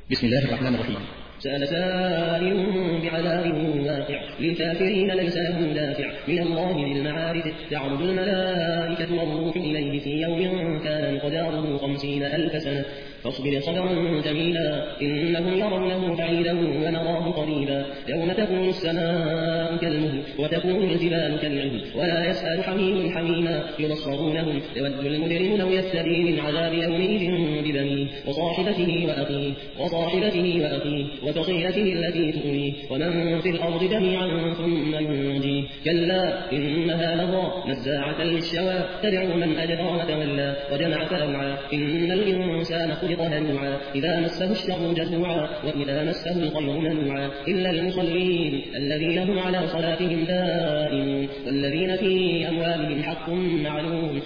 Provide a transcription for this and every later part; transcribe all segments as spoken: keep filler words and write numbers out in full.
بسم الله الرحمن الرحيم. سأل سائل بعذاب واقع للكافرين ليس له دافع من الله ذي المعارج تعرج الملائكة والروح إليه في يوم كان مقداره خمسين ألف سنة فاصبر صبرا جميلا إنهم يرونه بعيدا ونراه قريبا يوم تكون السماء كالمهل وتكون الجبال كالعهن ولا يسأل حميم حميما يبصرونهم يود المجرم لو يفتدي من عذاب يومئذ ببنيه وصاحبته وأخيه وصاحبته وأخيه وفصيلته التي تؤويه ومن في الأرض جميعا ثم ينجيه كلا إنها لظى نزاعة للشوى تدعو من أدبر وتولى وجمع فأوعى إن الإنسان خلق هلوعا إذا مسه الشر جزوعا وإذا مسه الخير منوعا إلا المصلين الذين هم على صلاتهم دائمون والذين في أموالهم حق معلوم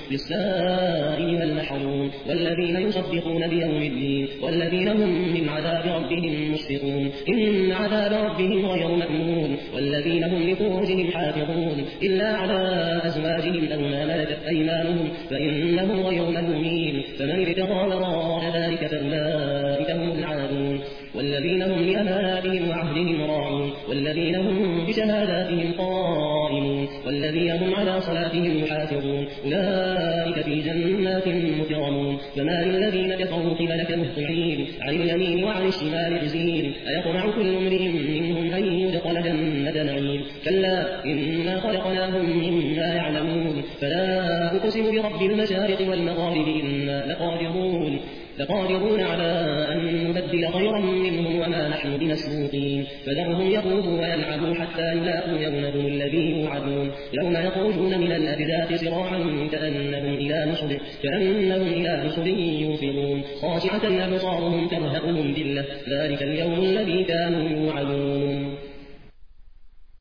للسائل والمحروم والذين يصدقون بيوم الدين والذين هم من عذاب ربهم مشفقون إن عذاب ربهم غير مأمون والذين هم لفروجهم حافظون إلا على أزواجهم أو ما ملكت أيمانهم فإنهم غير ملومين فمن ابتغى وراء ذلك فأولئك هم العادون والذين هم لأماناتهم وعهدهم راعون والذين هم بشهاداتهم قائمون والذين هم على صلاتهم يحافظون أولئك في جنات مكرمون فما للذين كفروا قبلك مهطعين عن اليمين وعن الشمال عزين أيطمع كل امرئ منهم أن يدخل جنة نعيم كلا إنا خلقناهم مما يعلمون فلا أقسم برب المشارق والمغارب إنا لقادرون لقادرون على أن نبدل خيرا منهم وما نحن بمسبوقين فذرهم يخوضوا ويلعبوا حتى يلاقوا يومهم الذي يوعدون يوم يخرجون من الأجداث سراعا كأنهم إلى نصب كأنهم إلى نصب يوفضون خاشعة أبصارهم ترهقهم ذلة ذلك اليوم الذي كانوا